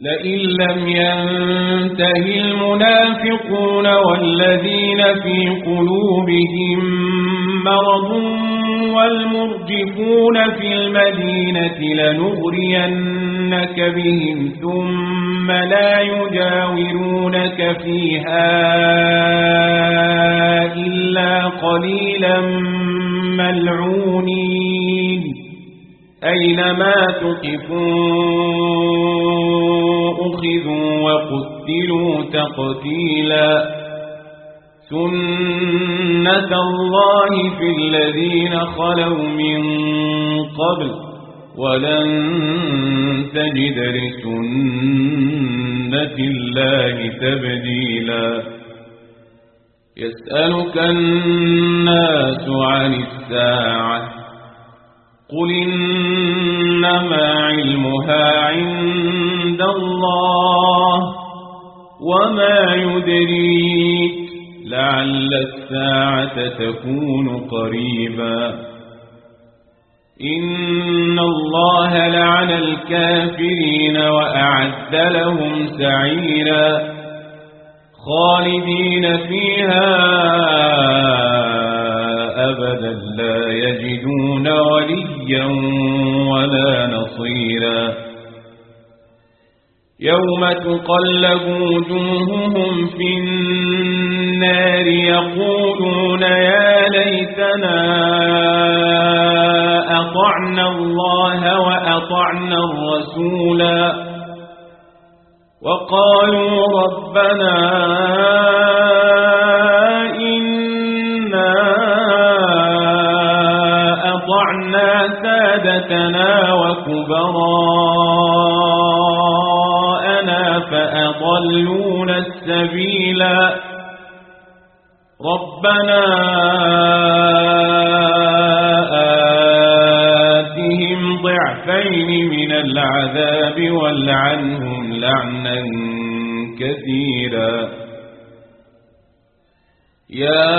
لئن لم ينته المنافقون والذين في قلوبهم مرض والمرجفون في المدينة لنغرينك بهم ثم لا يجاورونك فيها إلا قليلا ملعونين أينما تقفوا أخذوا وقتلوا تقتيلا سنة الله في الذين خلوا من قبل ولن تجد لسنة الله تبديلا يسألك الناس عن الساعة قل إنما علمها عند الله وما يدريك لعل الساعة تكون قريبا إن الله لعن الكافرين وأعد لهم سعيرا خالدين فيها أبدا لا يجدون وليا ولا نصيرا يوم تقلب وجوههم في النار يقولون يا ليتنا أطعنا الله وأطعنا الرسولا وقالوا ربنا إنا أطعنا سادتنا وكبراءنا فأضلونا السبيلا ربنا آتهم ضعفين من العذاب والعنهم لعنا كثيرا يا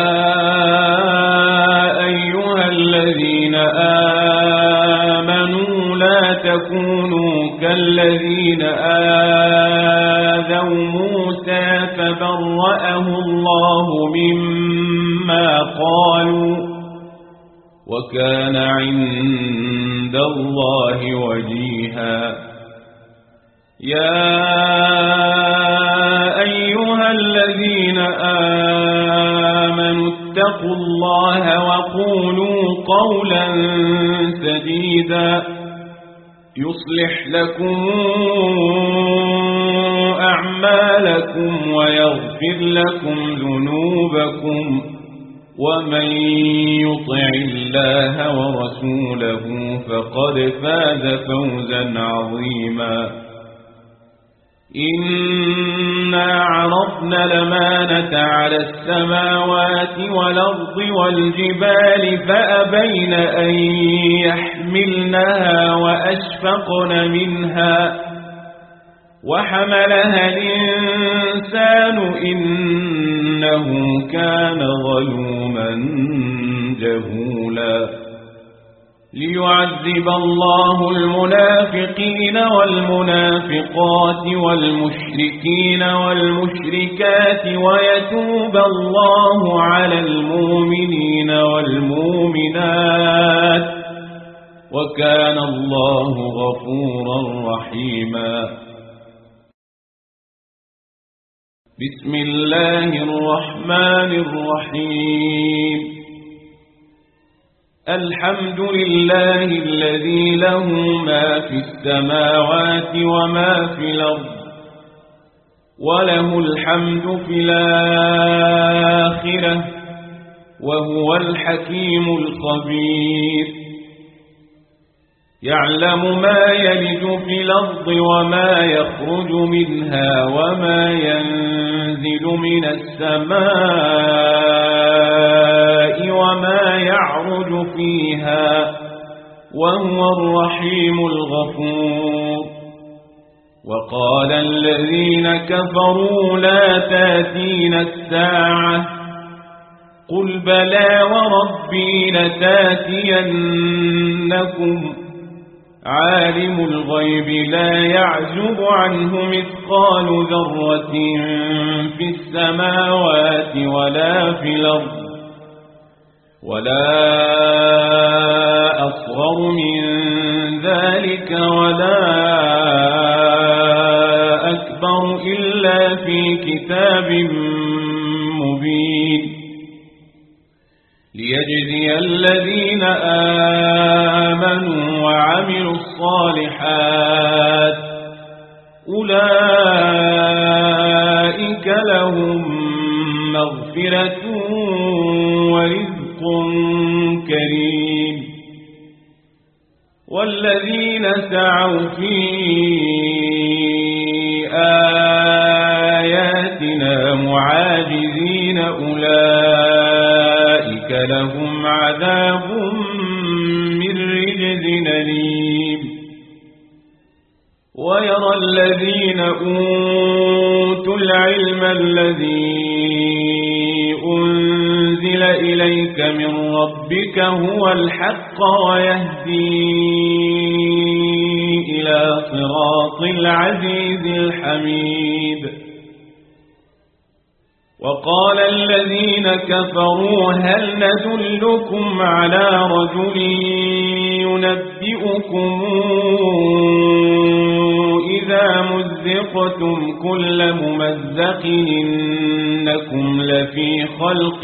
أيها الذين آمنوا لا تكونوا كالذين آذوا موسى فبرأه الله مما قالوا وكان عند الله وجيها يا أيها الذين آمنوا اتقوا الله وقولوا قولا سديدا يصلح لكم أعمالكم ويغفر لكم ذنوبكم ومن يطع الله ورسوله فقد فاز فوزا عظيما إنا عرضنا الأمانة على السماوات والأرض والجبال فأبين أن يحملنها وأشفقن منها وحملها الإنسان إنه كان ظلوما جهولا ليعذب الله المنافقين والمنافقات والمشركين والمشركات ويتوب الله على المؤمنين والمؤمنات وكان الله غفورا رحيما بسم الله الرحمن الرحيم الحمد لله الذي له ما في السماوات وما في الأرض وله الحمد في الآخرة وهو الحكيم الخبير يعلم ما يلج في الأرض وما يخرج منها وما ينزل من السماء وما يعرج فيها وهو الرحيم الغفور وقال الذين كفروا لا تأتينا الساعة قل بلى وربي لتأتينكم عالم الغيب لا يعزب عنه مثقال ذرة في السماوات ولا في الأرض ولا أصغر من ذلك ولا أكبر إلا في كتاب مبين ليجزي الذين آمنوا وعملوا الصالحات أولئك لهم مغفرة ورزق كريم والذين سعوا في آياتنا معاجزين أولئك لهم عذاب من رجز أليم ويرى الذين أوتوا العلم الذي أنزل إليك من ربك هو الحق ويهدي إلى صراط العزيز الحميد وقال الذين كفروا هل ندلكم على رجل ينبئكم إذا مزقتم كل ممزق إنكم لفي خلق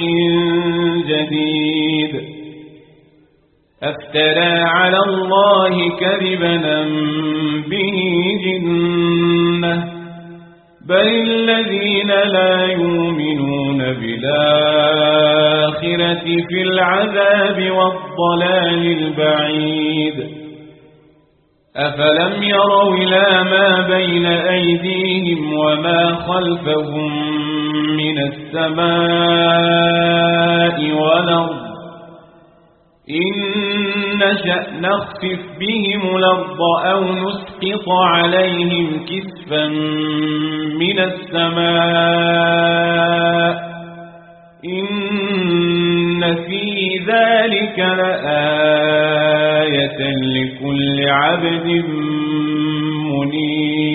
جديد أفترى على الله كذبا به جنة بل الذين لا يؤمنون بالآخرة في العذاب والضلال البعيد أفلم يروا إلى ما بين أيديهم وما خلفهم من السماء والأرض إن نشأ نخسف بهم الأرض أو نسقط عليهم كسفا من السماء إن في ذلك لآية لكل عبد منيب